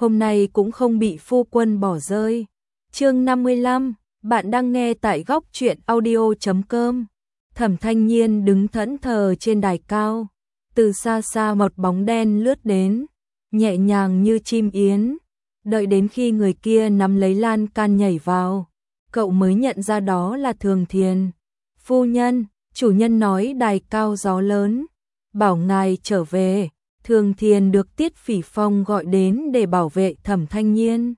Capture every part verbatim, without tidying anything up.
hôm nay cũng không bị phu quân bỏ rơi. Chương năm mươi lăm, bạn đang nghe tại góc truyện audio chấm com. Thẩm Thanh Nhiên đứng thẫn thờ trên đài cao, từ xa xa một bóng đen lướt đến, nhẹ nhàng như chim yến, đợi đến khi người kia nắm lấy lan can nhảy vào, cậu mới nhận ra đó là Thường Thiền. Phu nhân, chủ nhân nói đài cao gió lớn, bảo ngài trở về. Thường Thiền được Tiết Phỉ Phong gọi đến để bảo vệ Thẩm Thanh Nhiên.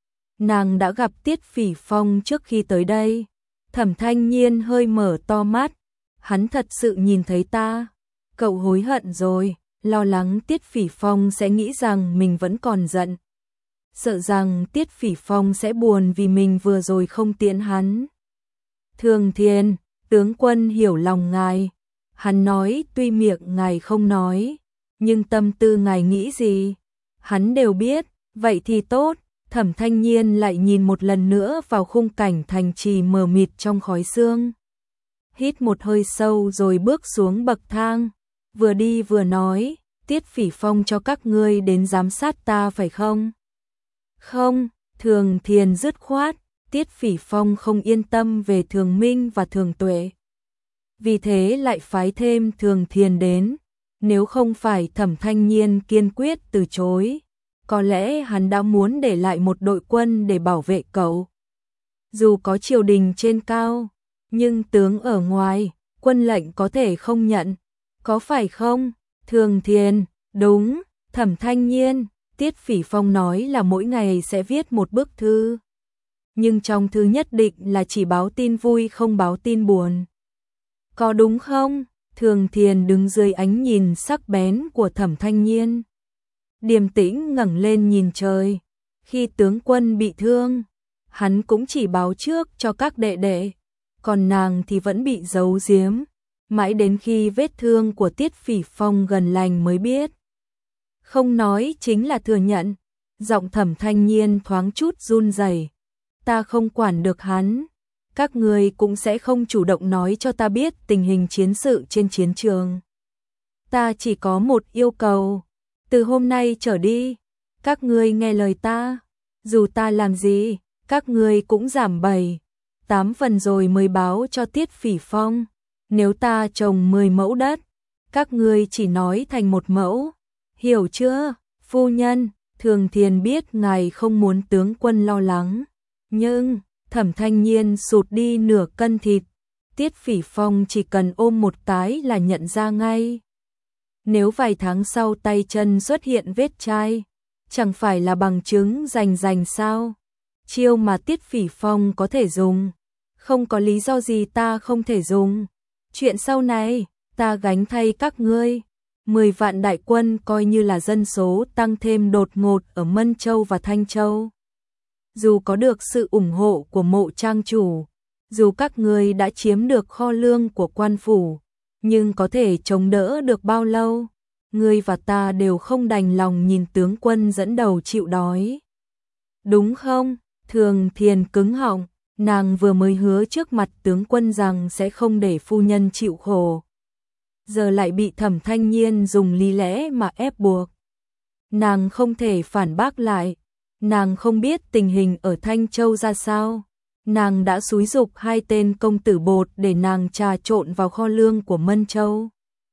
Nàng đã gặp Tiết Phỉ Phong trước khi tới đây. Thẩm Thanh Nhiên hơi mở to mắt, hắn thật sự nhìn thấy ta. Cậu hối hận rồi, lo lắng Tiết Phỉ Phong sẽ nghĩ rằng mình vẫn còn giận. Sợ rằng Tiết Phỉ Phong sẽ buồn vì mình vừa rồi không tiễn hắn. Thường Thiền, tướng quân hiểu lòng ngài. Hắn nói tuy miệng ngài không nói, nhưng tâm tư ngài nghĩ gì, hắn đều biết, vậy thì tốt. Thẩm Thanh Nhiên lại nhìn một lần nữa vào khung cảnh thành trì mờ mịt trong khói sương. Hít một hơi sâu rồi bước xuống bậc thang, vừa đi vừa nói, Tiết Phỉ Phong cho các ngươi đến giám sát ta phải không? Không, Thường Thiền dứt khoát, Tiết Phỉ Phong không yên tâm về Thường Minh và Thường Tuệ. Vì thế lại phái thêm Thường Thiền đến. Nếu không phải Thẩm Thanh Nhiên kiên quyết từ chối, có lẽ hắn đã muốn để lại một đội quân để bảo vệ cậu. Dù có triều đình trên cao, nhưng tướng ở ngoài, quân lệnh có thể không nhận, có phải không? Thường Thiền, đúng. Thẩm Thanh Nhiên, Tiết Phỉ Phong nói là mỗi ngày sẽ viết một bức thư, nhưng trong thư nhất định là chỉ báo tin vui không báo tin buồn. Có đúng không? Thường Thiền đứng dưới ánh nhìn sắc bén của Thẩm Thanh Nhiên, điềm tĩnh ngẩng lên nhìn trời. Khi tướng quân bị thương, hắn cũng chỉ báo trước cho các đệ đệ, còn nàng thì vẫn bị giấu giếm, mãi đến khi vết thương của Tiết Phỉ Phong gần lành mới biết. Không nói chính là thừa nhận. Giọng Thẩm Thanh Nhiên thoáng chút run rẩy. Ta không quản được hắn. Các người cũng sẽ không chủ động nói cho ta biết tình hình chiến sự trên chiến trường. Ta chỉ có một yêu cầu. Từ hôm nay trở đi, các ngươi nghe lời ta. Dù ta làm gì, các ngươi cũng giảm bảy, tám phần rồi mới báo cho Tiết Phỉ Phong. Nếu ta trồng mười mẫu đất, các ngươi chỉ nói thành một mẫu. Hiểu chưa, phu nhân? Thường Thiền biết ngài không muốn tướng quân lo lắng, nhưng Thẩm Thanh Nhiên sụt đi nửa cân thịt, Tiết Phỉ Phong chỉ cần ôm một cái là nhận ra ngay. Nếu vài tháng sau tay chân xuất hiện vết chai, chẳng phải là bằng chứng rành rành sao? Chiêu mà Tiết Phỉ Phong có thể dùng, không có lý do gì ta không thể dùng. Chuyện sau này, ta gánh thay các ngươi. Mười vạn đại quân coi như là dân số tăng thêm đột ngột ở Mân Châu và Thanh Châu. Dù có được sự ủng hộ của Mộ trang chủ, dù các ngươi đã chiếm được kho lương của quan phủ, nhưng có thể chống đỡ được bao lâu? Ngươi và ta đều không đành lòng nhìn tướng quân dẫn đầu chịu đói. Đúng không? Thường Thiền cứng họng, nàng vừa mới hứa trước mặt tướng quân rằng sẽ không để phu nhân chịu khổ. Giờ lại bị Thẩm Thanh Nhiên dùng lý lẽ mà ép buộc. Nàng không thể phản bác lại. Nàng không biết tình hình ở Thanh Châu ra sao. Nàng đã xúi giục hai tên công tử bột để nàng trà trộn vào kho lương của Mân Châu.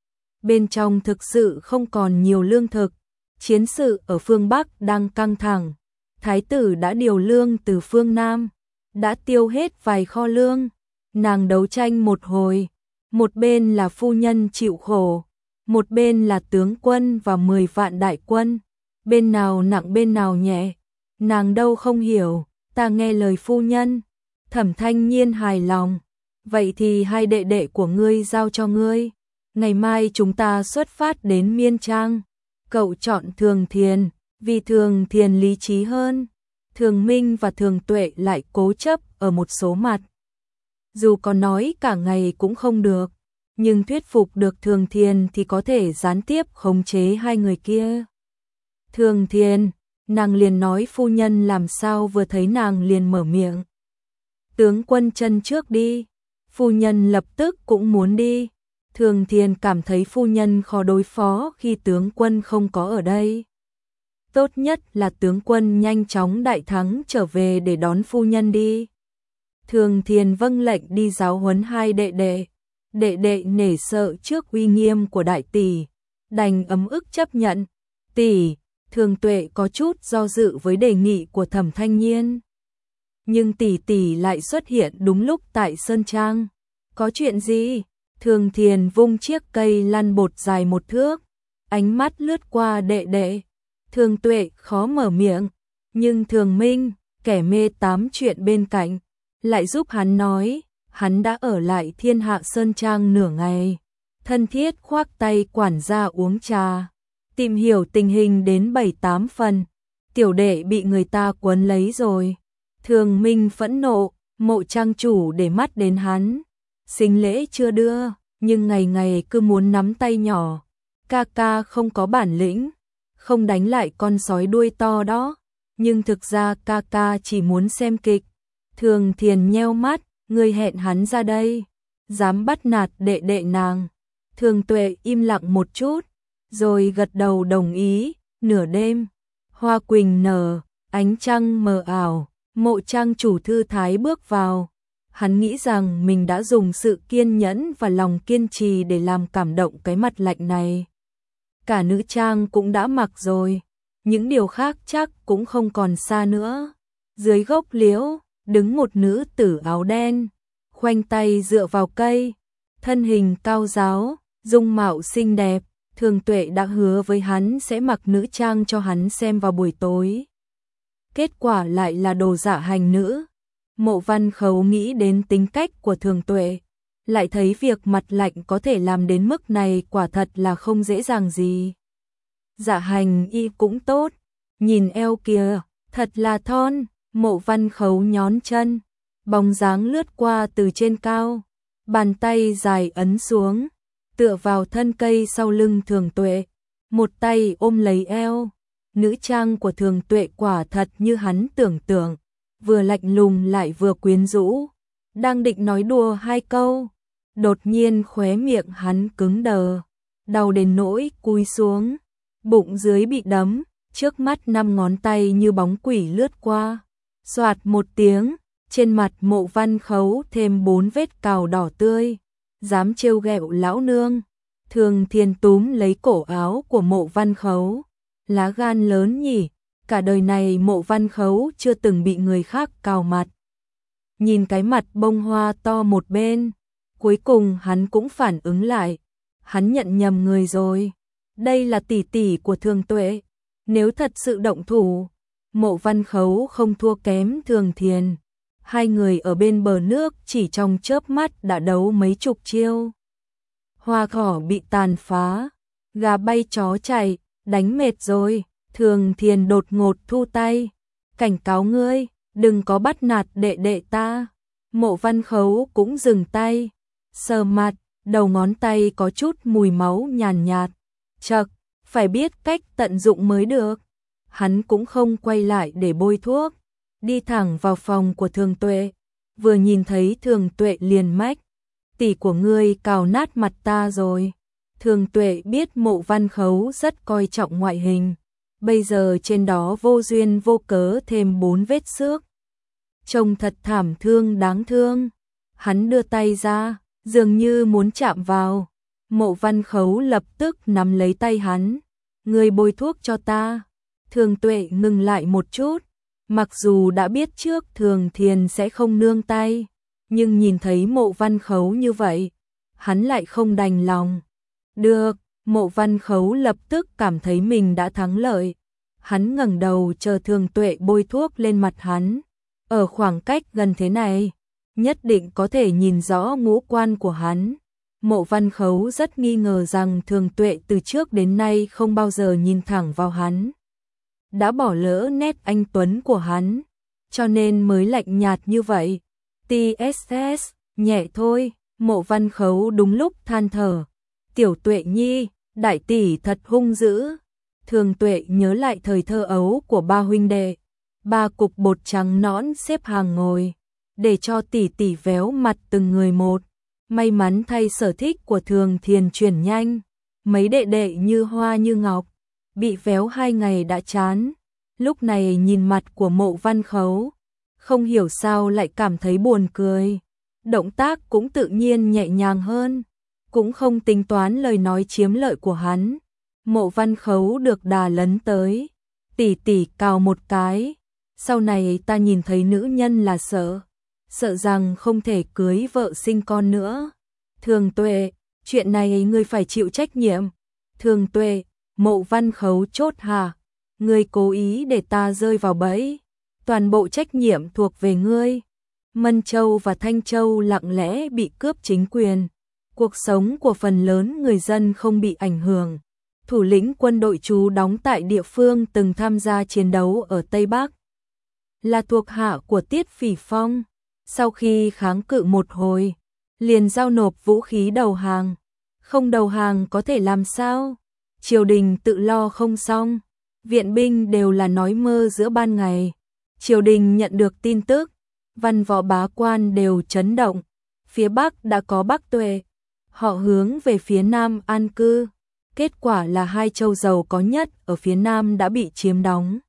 Bên trong thực sự không còn nhiều lương thực. Chiến sự ở phương Bắc đang căng thẳng. Thái tử đã điều lương từ phương Nam, đã tiêu hết vài kho lương. Nàng đấu tranh một hồi, một bên là phu nhân chịu khổ, một bên là tướng quân và mười vạn đại quân. Bên nào nặng bên nào nhẹ, nàng đâu không hiểu. Ta nghe lời phu nhân. Thẩm Thanh Nhiên hài lòng. Vậy thì hai đệ đệ của ngươi giao cho ngươi. Ngày mai chúng ta xuất phát đến Miên Trang. Cậu chọn Thường Thiền, vì Thường Thiền lý trí hơn. Thường Minh và Thường Tuệ lại cố chấp ở một số mặt. Dù có nói cả ngày cũng không được, nhưng thuyết phục được Thường Thiền thì có thể gián tiếp khống chế hai người kia. Thường Thiền, nàng liền nói phu nhân làm sao vừa thấy nàng liền mở miệng. Tướng quân chân trước đi. Phu nhân lập tức cũng muốn đi. Thường Thiền cảm thấy phu nhân khó đối phó khi tướng quân không có ở đây. tốt nhất là tướng quân nhanh chóng đại thắng trở về để đón phu nhân đi. Thường Thiền vâng lệnh đi giáo huấn hai đệ đệ. Đệ đệ nể sợ trước uy nghiêm của đại tỷ, đành ấm ức chấp nhận. Tỷ, Thường Tuệ có chút do dự với đề nghị của Thẩm Thanh Nhiên. Nhưng tỷ tỷ lại xuất hiện đúng lúc tại Sơn Trang. Có chuyện gì? Thường Thiền vung chiếc cây lăn bột dài một thước, ánh mắt lướt qua đệ đệ. Thường Tuệ khó mở miệng, nhưng Thường Minh, kẻ mê tám chuyện bên cạnh, lại giúp hắn nói. Hắn đã ở lại Thiên Hạ Sơn Trang nửa ngày, thân thiết khoác tay quản gia uống trà, tìm hiểu tình hình đến bảy tám phần. Tiểu đệ bị người ta quấn lấy rồi. Thường Minh phẫn nộ, Mộ trang chủ để mắt đến hắn, sinh lễ chưa đưa, nhưng ngày ngày cứ muốn nắm tay nhỏ. Ca ca không có bản lĩnh, không đánh lại con sói đuôi to đó, nhưng thực ra ca ca chỉ muốn xem kịch. Thường Thiền nheo mắt, người hẹn hắn ra đây, dám bắt nạt đệ đệ nàng. Thường Tuệ im lặng một chút, rồi gật đầu đồng ý. Nửa đêm, hoa quỳnh nở, ánh trăng mờ ảo, Mộ trang chủ thư thái bước vào. Hắn nghĩ rằng mình đã dùng sự kiên nhẫn và lòng kiên trì để làm cảm động cái mặt lạnh này. Cả nữ trang cũng đã mặc rồi, những điều khác chắc cũng không còn xa nữa. Dưới gốc liễu, đứng một nữ tử áo đen, khoanh tay dựa vào cây, thân hình cao ráo, dung mạo xinh đẹp. Thường Tuệ đã hứa với hắn sẽ mặc nữ trang cho hắn xem vào buổi tối. Kết quả lại là đồ dạ hành nữ. Mộ Văn Khấu nghĩ đến tính cách của Thường Tuệ, lại thấy việc mặt lạnh có thể làm đến mức này quả thật là không dễ dàng gì. Dạ hành y cũng tốt, nhìn eo kìa, thật là thon. Mộ Văn Khấu nhón chân, bóng dáng lướt qua từ trên cao, bàn tay dài ấn xuống, tựa vào thân cây sau lưng Thường Tuệ, một tay ôm lấy eo. Nữ trang của Thường Tuệ quả thật như hắn tưởng tượng, vừa lạnh lùng lại vừa quyến rũ. Đang định nói đùa hai câu, đột nhiên khóe miệng hắn cứng đờ, đau đến nỗi cúi xuống, bụng dưới bị đấm, trước mắt năm ngón tay như bóng quỷ lướt qua. Soạt một tiếng, trên mặt Mộ Văn Khấu thêm bốn vết cào đỏ tươi. Dám trêu ghẹo lão nương. Thường Thiền túm lấy cổ áo của Mộ Văn Khấu. Lá gan lớn nhỉ, cả đời này Mộ Văn Khấu chưa từng bị người khác cào mặt. Nhìn cái mặt bông hoa to một bên, cuối cùng hắn cũng phản ứng lại. Hắn nhận nhầm người rồi. Đây là tỷ tỷ của Thường Tuệ. Nếu thật sự động thủ, Mộ Văn Khấu không thua kém Thường Thiền. Hai người ở bên bờ nước chỉ trong chớp mắt đã đấu mấy chục chiêu. Hoa cỏ bị tàn phá, gà bay chó chạy, đánh mệt rồi. Thường Thiền đột ngột thu tay, cảnh cáo ngươi, đừng có bắt nạt đệ đệ ta. Mộ Văn Khấu cũng dừng tay, sờ mặt, đầu ngón tay có chút mùi máu nhàn nhạt. Chậc, phải biết cách tận dụng mới được. Hắn cũng không quay lại để bôi thuốc, đi thẳng vào phòng của Thường Tuệ. Vừa nhìn thấy Thường Tuệ liền mách, tỷ của ngươi cào nát mặt ta rồi. Thường Tuệ biết Mộ Văn Khấu rất coi trọng ngoại hình, bây giờ trên đó vô duyên vô cớ thêm bốn vết xước, trông thật thảm thương đáng thương. Hắn đưa tay ra, dường như muốn chạm vào. Mộ Văn Khấu lập tức nắm lấy tay hắn, ngươi bôi thuốc cho ta. Thường Tuệ ngừng lại một chút, mặc dù đã biết trước Thường Thiền sẽ không nương tay, nhưng nhìn thấy Mộ Văn Khấu như vậy, hắn lại không đành lòng. Được, Mộ Văn Khấu lập tức cảm thấy mình đã thắng lợi. Hắn ngẩng đầu chờ Thường Tuệ bôi thuốc lên mặt hắn. Ở khoảng cách gần thế này, nhất định có thể nhìn rõ ngũ quan của hắn. Mộ Văn Khấu rất nghi ngờ rằng Thường Tuệ từ trước đến nay không bao giờ nhìn thẳng vào hắn, đã bỏ lỡ nét anh tuấn của hắn, cho nên mới lạnh nhạt như vậy. tê ét ét, nhẹ thôi. Mộ Văn Khấu đúng lúc than thở, Tiểu Tuệ nhi, đại tỷ thật hung dữ. Thường Tuệ nhớ lại thời thơ ấu của ba huynh đệ, ba cục bột trắng nõn xếp hàng ngồi, để cho tỷ tỷ véo mặt từng người một. May mắn thay sở thích của Thường Thiền chuyển nhanh, mấy đệ đệ như hoa như ngọc, bị véo hai ngày đã chán, lúc này nhìn mặt của Mộ Văn Khấu, không hiểu sao lại cảm thấy buồn cười, động tác cũng tự nhiên nhẹ nhàng hơn, cũng không tính toán lời nói chiếm lợi của hắn. Mộ Văn Khấu được đà lấn tới, tỉ tỉ cào một cái, sau này ta nhìn thấy nữ nhân là sợ, sợ rằng không thể cưới vợ sinh con nữa. Thường Tuệ, chuyện này ngươi phải chịu trách nhiệm. Thường Tuệ, Mộ Văn Khấu chốt hả? Ngươi cố ý để ta rơi vào bẫy, toàn bộ trách nhiệm thuộc về ngươi. Mân Châu và Thanh Châu lặng lẽ bị cướp chính quyền, cuộc sống của phần lớn người dân không bị ảnh hưởng. Thủ lĩnh quân đội trú đóng tại địa phương từng tham gia chiến đấu ở Tây Bắc, là thuộc hạ của Tiết Phỉ Phong, sau khi kháng cự một hồi, liền giao nộp vũ khí đầu hàng. Không đầu hàng có thể làm sao? Triều đình tự lo không xong, viện binh đều là nói mơ giữa ban ngày. Triều đình nhận được tin tức, văn võ bá quan đều chấn động, phía Bắc đã có Bắc Tuệ, họ hướng về phía Nam an cư. Kết quả là hai châu giàu có nhất ở phía Nam đã bị chiếm đóng.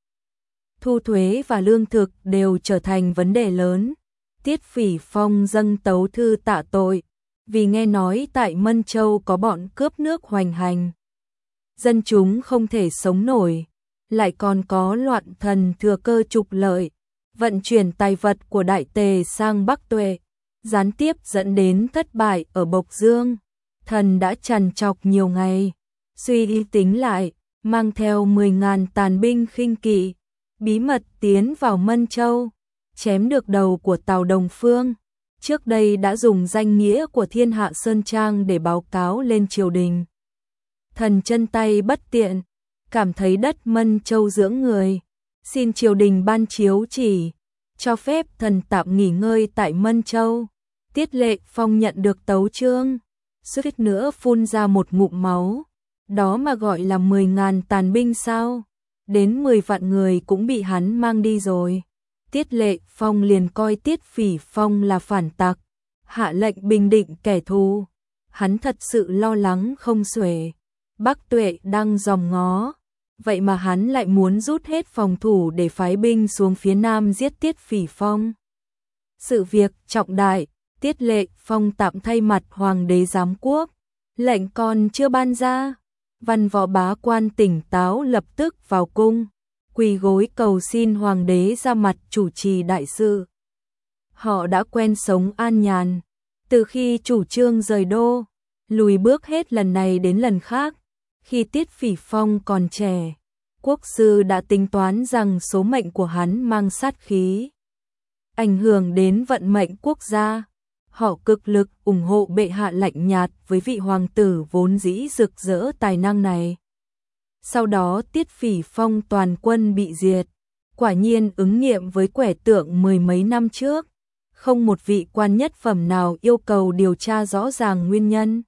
Thu thuế và lương thực đều trở thành vấn đề lớn. Tiết Phỉ Phong dâng tấu thư tạ tội, vì nghe nói tại Mân Châu có bọn cướp nước hoành hành. Dân chúng không thể sống nổi, lại còn có loạn thần thừa cơ trục lợi, vận chuyển tài vật của Đại Tề sang Bắc Tuệ, gián tiếp dẫn đến thất bại ở Bộc Dương. Thần đã trằn trọc nhiều ngày, suy đi tính lại, mang theo mười ngàn tàn binh khinh kỵ, bí mật tiến vào Mân Châu, chém được đầu của Tào Đồng Phương. Trước đây đã dùng danh nghĩa của Thiên Hạ Sơn Trang để báo cáo lên triều đình. Thần chân tay bất tiện, cảm thấy đất Mân Châu dưỡng người, xin triều đình ban chiếu chỉ, cho phép thần tạm nghỉ ngơi tại Mân Châu. Tiết Lệ Phong nhận được tấu chương, suýt nữa phun ra một ngụm máu, đó mà gọi là mười ngàn tàn binh sao? Đến mười vạn người cũng bị hắn mang đi rồi. Tiết Lệ Phong liền coi Tiết Phỉ Phong là phản tặc, hạ lệnh bình định kẻ thù. Hắn thật sự lo lắng không xuể. Bắc Tuệ đang dòm ngó, vậy mà hắn lại muốn rút hết phòng thủ để phái binh xuống phía Nam giết Tiết Phỉ Phong. Sự việc trọng đại, Tiết Lệ Phong tạm thay mặt Hoàng đế giám quốc, lệnh còn chưa ban ra. Văn võ bá quan tỉnh táo lập tức vào cung, quỳ gối cầu xin Hoàng đế ra mặt chủ trì đại sự. Họ đã quen sống an nhàn, từ khi chủ trương rời đô, lùi bước hết lần này đến lần khác. Khi Tiết Phỉ Phong còn trẻ, quốc sư đã tính toán rằng số mệnh của hắn mang sát khí, ảnh hưởng đến vận mệnh quốc gia. Họ cực lực ủng hộ bệ hạ lạnh nhạt với vị hoàng tử vốn dĩ rực rỡ tài năng này. Sau đó Tiết Phỉ Phong toàn quân bị diệt, quả nhiên ứng nghiệm với quẻ tượng mười mấy năm trước, không một vị quan nhất phẩm nào yêu cầu điều tra rõ ràng nguyên nhân.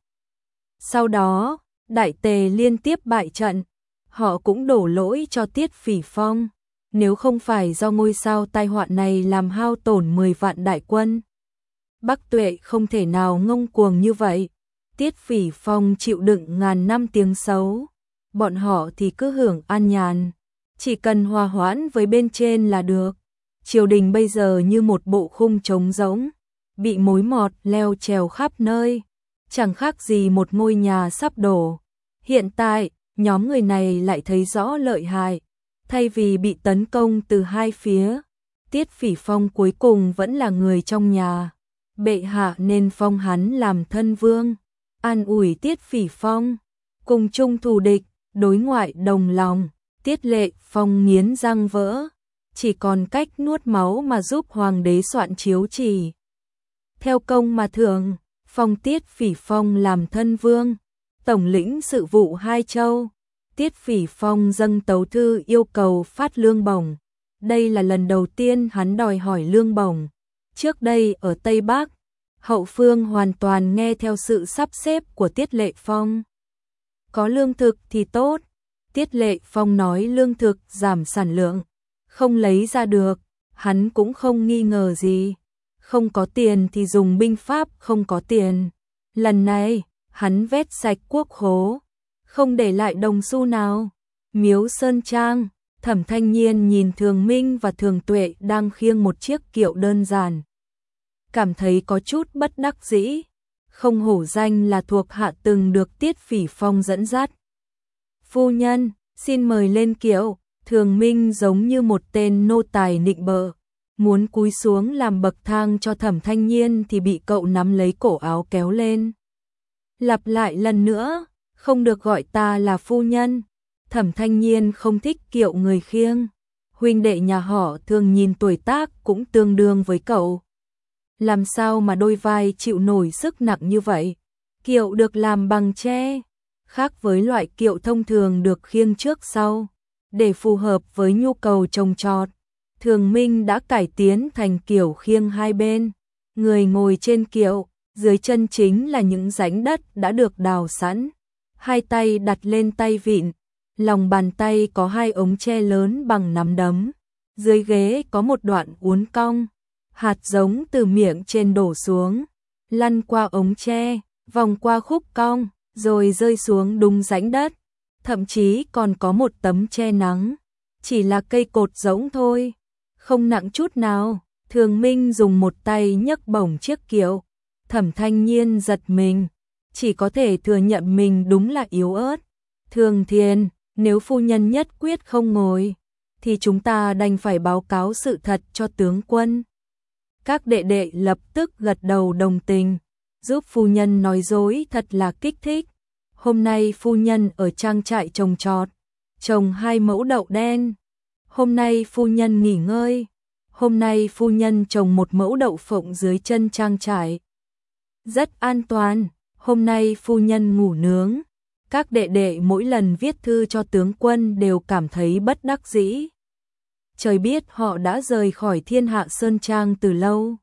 Sau đó, Đại Tề liên tiếp bại trận, họ cũng đổ lỗi cho Tiết Phỉ Phong, nếu không phải do ngôi sao tai họa này làm hao tổn mười vạn đại quân, Bắc Tuệ không thể nào ngông cuồng như vậy. Tiết Phỉ Phong chịu đựng ngàn năm tiếng xấu, bọn họ thì cứ hưởng an nhàn, chỉ cần hòa hoãn với bên trên là được. Triều đình bây giờ như một bộ khung trống rỗng, bị mối mọt leo trèo khắp nơi, chẳng khác gì một ngôi nhà sắp đổ. Hiện tại, nhóm người này lại thấy rõ lợi hại, thay vì bị tấn công từ hai phía, Tiết Phỉ Phong cuối cùng vẫn là người trong nhà. Bệ hạ nên phong hắn làm thân vương, an ủi Tiết Phỉ Phong, cùng chung thù địch, đối ngoại đồng lòng. Tiết Lệ Phong nghiến răng vỡ, chỉ còn cách nuốt máu mà giúp hoàng đế soạn chiếu chỉ. Theo công mà thưởng, phong Tiết Phỉ Phong làm thân vương, tổng lĩnh sự vụ hai châu. Tiết Phỉ Phong dâng tấu thư yêu cầu phát lương bổng. Đây là lần đầu tiên hắn đòi hỏi lương bổng. Trước đây ở Tây Bắc, hậu phương hoàn toàn nghe theo sự sắp xếp của Tiết Lệ Phong. Có lương thực thì tốt. Tiết Lệ Phong nói lương thực giảm sản lượng, không lấy ra được, hắn cũng không nghi ngờ gì. Không có tiền thì dùng binh pháp không có tiền. Lần này, hắn vét sạch quốc khố, không để lại đồng xu nào. Miếu Sơn Trang, Thẩm Thanh Nhiên nhìn Thường Minh và Thường Tuệ đang khiêng một chiếc kiệu đơn giản. Cảm thấy có chút bất đắc dĩ, không hổ danh là thuộc hạ từng được Tiết Phỉ Phong dẫn dắt. Phu nhân, xin mời lên kiệu. Thường Minh giống như một tên nô tài nịnh bợ, muốn cúi xuống làm bậc thang cho Thẩm Thanh Nhiên thì bị cậu nắm lấy cổ áo kéo lên. Lặp lại lần nữa, không được gọi ta là phu nhân. Thẩm Thanh Nhiên không thích kiệu người khiêng. Huynh đệ nhà họ thường nhìn tuổi tác cũng tương đương với cậu. Làm sao mà đôi vai chịu nổi sức nặng như vậy? Kiệu được làm bằng tre, khác với loại kiệu thông thường được khiêng trước sau. Để phù hợp với nhu cầu trồng trọt, Thường Minh đã cải tiến thành kiểu khiêng hai bên. Người ngồi trên kiệu, dưới chân chính là những rãnh đất đã được đào sẵn. Hai tay đặt lên tay vịn, lòng bàn tay có hai ống tre lớn bằng nắm đấm. Dưới ghế có một đoạn uốn cong, hạt giống từ miệng trên đổ xuống, lăn qua ống tre, vòng qua khúc cong, rồi rơi xuống đúng rãnh đất. Thậm chí còn có một tấm che nắng, chỉ là cây cột rỗng thôi, không nặng chút nào. Thường Minh dùng một tay nhấc bổng chiếc kiệu. Thẩm Thanh Nhiên giật mình, chỉ có thể thừa nhận mình đúng là yếu ớt. Thường Thiền, nếu phu nhân nhất quyết không ngồi, thì chúng ta đành phải báo cáo sự thật cho tướng quân. Các đệ đệ lập tức gật đầu đồng tình, giúp phu nhân nói dối thật là kích thích. Hôm nay phu nhân ở trang trại trồng trọt, trồng hai mẫu đậu đen. Hôm nay phu nhân nghỉ ngơi. Hôm nay phu nhân trồng một mẫu đậu phộng dưới chân trang trại. Rất an toàn. Hôm nay phu nhân ngủ nướng. Các đệ đệ mỗi lần viết thư cho tướng quân đều cảm thấy bất đắc dĩ. Trời biết họ đã rời khỏi Thiên Hạ Sơn Trang từ lâu,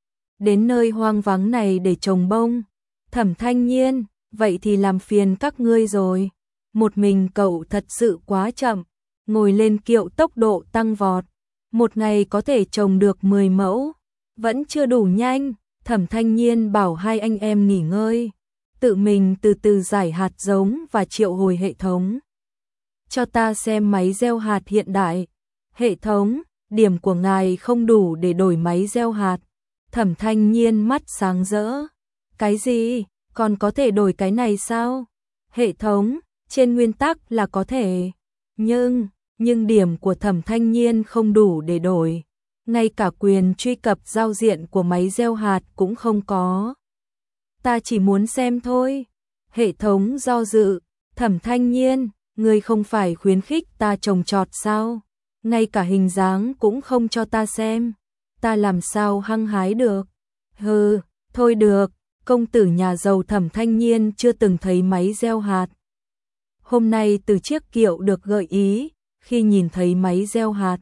đến nơi hoang vắng này để trồng bông. Thẩm Thanh Nhiên, vậy thì làm phiền các ngươi rồi. Một mình cậu thật sự quá chậm, ngồi lên kiệu tốc độ tăng vọt. Một ngày có thể trồng được mười mẫu, vẫn chưa đủ nhanh. Thẩm Thanh Nhiên bảo hai anh em nghỉ ngơi, tự mình từ từ giải hạt giống và triệu hồi hệ thống. Cho ta xem máy gieo hạt hiện đại. Hệ thống, điểm của ngài không đủ để đổi máy gieo hạt. Thẩm Thanh Nhiên mắt sáng rỡ. Cái gì? Còn có thể đổi cái này sao? Hệ thống, trên nguyên tắc là có thể. Nhưng, nhưng điểm của Thẩm Thanh Nhiên không đủ để đổi. Ngay cả quyền truy cập giao diện của máy gieo hạt cũng không có. Ta chỉ muốn xem thôi. Hệ thống do dự. Thẩm Thanh Nhiên, ngươi không phải khuyến khích ta trồng trọt sao? Ngay cả hình dáng cũng không cho ta xem. Ta làm sao hăng hái được? Hừ, thôi được. Công tử nhà giàu Thẩm Thanh Nhiên chưa từng thấy máy gieo hạt. Hôm nay từ chiếc kiệu được gợi ý, khi nhìn thấy máy gieo hạt,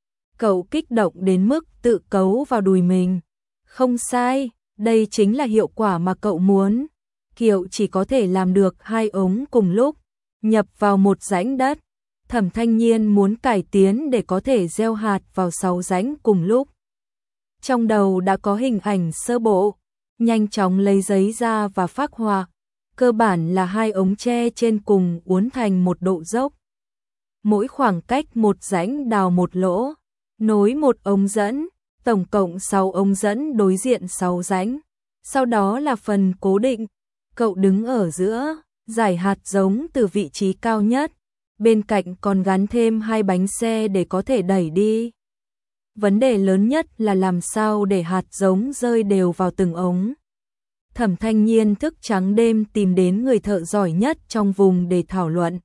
cậu kích động đến mức tự cấu vào đùi mình. Không sai, đây chính là hiệu quả mà cậu muốn. Kiệu chỉ có thể làm được hai ống cùng lúc, nhập vào một rãnh đất. Thẩm Thanh Nhiên muốn cải tiến để có thể gieo hạt vào sáu rãnh cùng lúc. Trong đầu đã có hình ảnh sơ bộ, nhanh chóng lấy giấy ra và phác họa. Cơ bản là hai ống tre trên cùng uốn thành một độ dốc. Mỗi khoảng cách một rãnh đào một lỗ, nối một ống dẫn, tổng cộng sáu ống dẫn đối diện sáu rãnh. Sau đó là phần cố định, cậu đứng ở giữa, giải hạt giống từ vị trí cao nhất. Bên cạnh còn gắn thêm hai bánh xe để có thể đẩy đi. Vấn đề lớn nhất là làm sao để hạt giống rơi đều vào từng ống. Thẩm Thanh Nhiên thức trắng đêm tìm đến người thợ giỏi nhất trong vùng để thảo luận.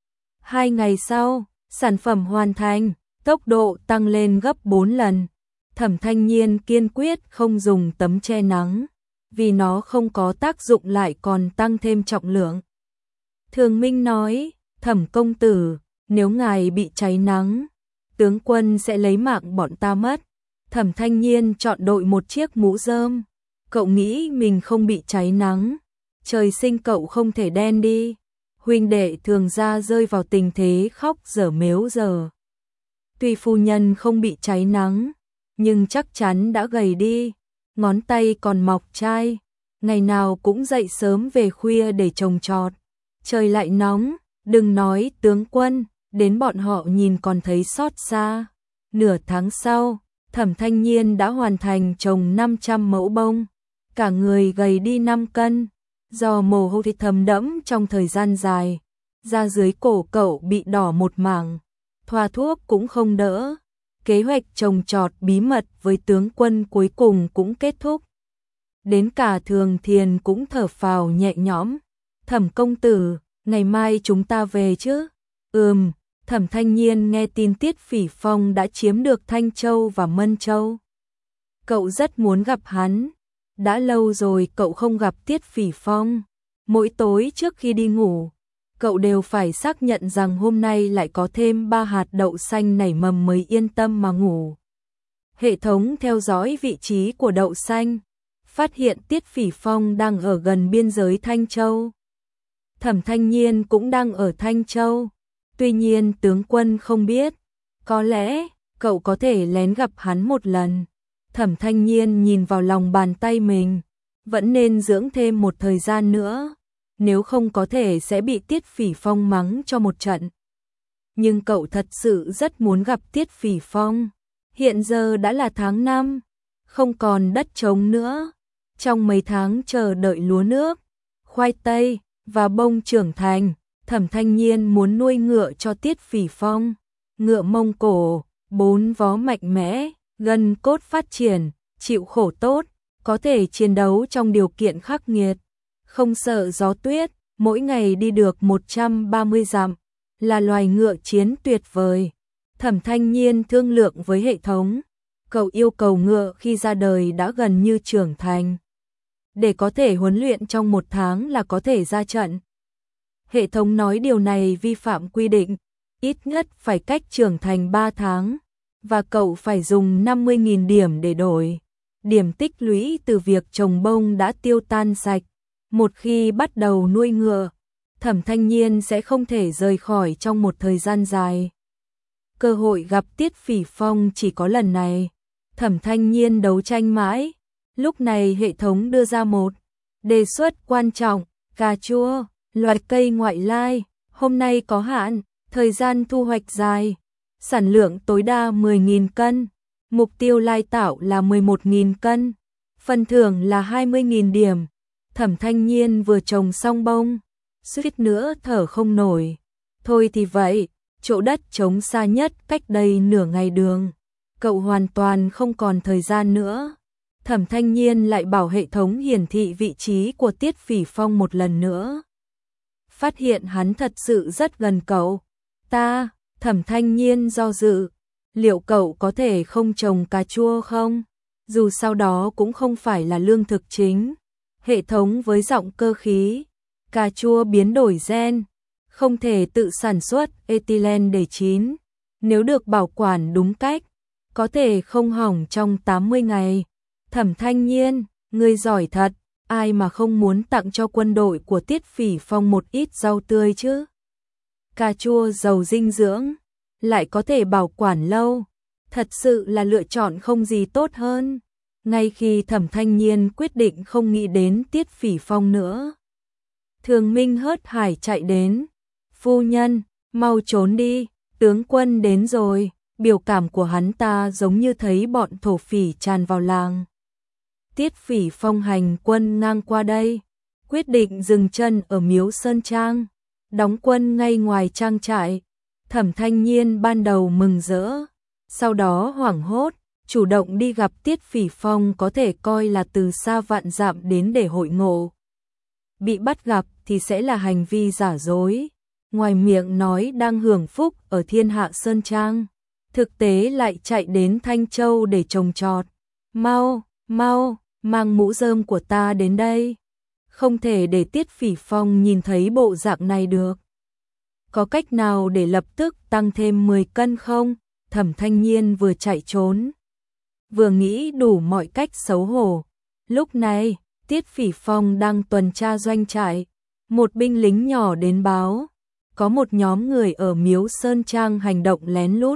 Hai ngày sau, sản phẩm hoàn thành, tốc độ tăng lên gấp bốn lần. Thẩm Thanh Nhiên kiên quyết không dùng tấm che nắng, vì nó không có tác dụng lại còn tăng thêm trọng lượng. Thường Minh nói, Thẩm công tử, nếu ngài bị cháy nắng, tướng quân sẽ lấy mạng bọn ta mất. Thẩm Thanh Nhiên chọn đội một chiếc mũ rơm. Cậu nghĩ mình không bị cháy nắng, trời sinh cậu không thể đen đi. Huynh đệ Thường gia rơi vào tình thế khóc dở mếu dở. Tuy phu nhân không bị cháy nắng, nhưng chắc chắn đã gầy đi, ngón tay còn mọc chai, ngày nào cũng dậy sớm về khuya để trồng trọt. Trời lại nóng, đừng nói tướng quân, đến bọn họ nhìn còn thấy xót xa. Nửa tháng sau, Thẩm Thanh Nhiên đã hoàn thành trồng năm trăm mẫu bông, cả người gầy đi năm cân, do mồ hôi thấm đẫm trong thời gian dài, da dưới cổ cậu bị đỏ một mảng, thoa thuốc cũng không đỡ. Kế hoạch trồng trọt bí mật với tướng quân cuối cùng cũng kết thúc. Đến cả Thường Thiền cũng thở phào nhẹ nhõm. Thẩm công tử, ngày mai chúng ta về chứ? Ừm, Thẩm Thanh Nhiên nghe tin Tiết Phỉ Phong đã chiếm được Thanh Châu và Mân Châu. Cậu rất muốn gặp hắn. Đã lâu rồi cậu không gặp Tiết Phỉ Phong. Mỗi tối trước khi đi ngủ, cậu đều phải xác nhận rằng hôm nay lại có thêm ba hạt đậu xanh nảy mầm mới yên tâm mà ngủ. Hệ thống theo dõi vị trí của đậu xanh, phát hiện Tiết Phỉ Phong đang ở gần biên giới Thanh Châu. Thẩm Thanh Nhiên cũng đang ở Thanh Châu. Tuy nhiên tướng quân không biết, có lẽ cậu có thể lén gặp hắn một lần. Thẩm Thanh Nhiên nhìn vào lòng bàn tay mình, vẫn nên dưỡng thêm một thời gian nữa, nếu không có thể sẽ bị Tiết Phỉ Phong mắng cho một trận. Nhưng cậu thật sự rất muốn gặp Tiết Phỉ Phong. Hiện giờ đã là tháng năm, không còn đất trống nữa. Trong mấy tháng chờ đợi lúa nước, khoai tây và bông trưởng thành, Thẩm Thanh Nhiên muốn nuôi ngựa cho Tiết Phỉ Phong. Ngựa Mông Cổ, bốn vó mạnh mẽ, gân cốt phát triển, chịu khổ tốt, có thể chiến đấu trong điều kiện khắc nghiệt, không sợ gió tuyết, mỗi ngày đi được một trăm ba mươi dặm, là loài ngựa chiến tuyệt vời. Thẩm Thanh Nhiên thương lượng với hệ thống, cậu yêu cầu ngựa khi ra đời đã gần như trưởng thành. Để có thể huấn luyện trong một tháng là có thể ra trận. Hệ thống nói điều này vi phạm quy định, ít nhất phải cách trưởng thành ba tháng, và cậu phải dùng năm mươi nghìn điểm để đổi. Điểm tích lũy từ việc trồng bông đã tiêu tan sạch. Một khi bắt đầu nuôi ngựa, Thẩm Thanh Nhiên sẽ không thể rời khỏi trong một thời gian dài. Cơ hội gặp Tiết Phỉ Phong chỉ có lần này. Thẩm Thanh Nhiên đấu tranh mãi. Lúc này hệ thống đưa ra một đề xuất quan trọng, cà chua, loại cây ngoại lai, hôm nay có hạn, thời gian thu hoạch dài, sản lượng tối đa mười nghìn cân, mục tiêu lai tạo là mười một nghìn cân, phần thưởng là hai mươi nghìn điểm. Thẩm Thanh Nhiên vừa trồng xong bông, suýt nữa thở không nổi. Thôi thì vậy, chỗ đất trống xa nhất cách đây nửa ngày đường, cậu hoàn toàn không còn thời gian nữa. Thẩm Thanh Nhiên lại bảo hệ thống hiển thị vị trí của Tiết Phỉ Phong một lần nữa. Phát hiện hắn thật sự rất gần cậu. Ta, Thẩm Thanh Nhiên do dự, liệu cậu có thể không trồng cà chua không? Dù sau đó cũng không phải là lương thực chính. Hệ thống với giọng cơ khí, cà chua biến đổi gen, không thể tự sản xuất ethylene để chín. Nếu được bảo quản đúng cách, có thể không hỏng trong tám mươi ngày. Thẩm Thanh Nhiên, ngươi giỏi thật, ai mà không muốn tặng cho quân đội của Tiết Phỉ Phong một ít rau tươi chứ? Cà chua giàu dinh dưỡng, lại có thể bảo quản lâu, thật sự là lựa chọn không gì tốt hơn. Ngay khi Thẩm Thanh Nhiên quyết định không nghĩ đến Tiết Phỉ Phong nữa, Thường Minh hớt hải chạy đến. Phu nhân, mau trốn đi, tướng quân đến rồi. Biểu cảm của hắn ta giống như thấy bọn thổ phỉ tràn vào làng. Tiết Phỉ Phong hành quân ngang qua đây, quyết định dừng chân ở Miếu Sơn Trang, đóng quân ngay ngoài trang trại. Thẩm Thanh Nhiên ban đầu mừng rỡ, sau đó hoảng hốt, chủ động đi gặp Tiết Phỉ Phong có thể coi là từ xa vạn dặm đến để hội ngộ. Bị bắt gặp thì sẽ là hành vi giả dối, ngoài miệng nói đang hưởng phúc ở Thiên Hạ Sơn Trang, thực tế lại chạy đến Thanh Châu để trồng trọt. Mau, mau, mang mũ rơm của ta đến đây. Không thể để Tiết Phỉ Phong nhìn thấy bộ dạng này được. Có cách nào để lập tức tăng thêm mười cân không? Thẩm Thanh Nhiên vừa chạy trốn, vừa nghĩ đủ mọi cách xấu hổ. Lúc này, Tiết Phỉ Phong đang tuần tra doanh trại. Một binh lính nhỏ đến báo, có một nhóm người ở Miếu Sơn Trang hành động lén lút.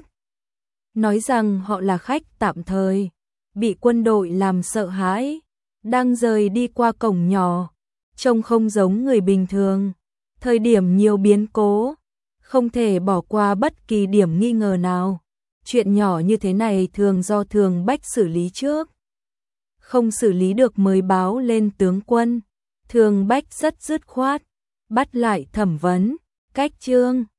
Nói rằng họ là khách tạm thời, bị quân đội làm sợ hãi, đang rời đi qua cổng nhỏ, trông không giống người bình thường. Thời điểm nhiều biến cố, không thể bỏ qua bất kỳ điểm nghi ngờ nào. Chuyện nhỏ như thế này thường do Thường Bách xử lý trước. Không xử lý được mới báo lên tướng quân. Thường Bách rất dứt khoát, bắt lại thẩm vấn. Cách chương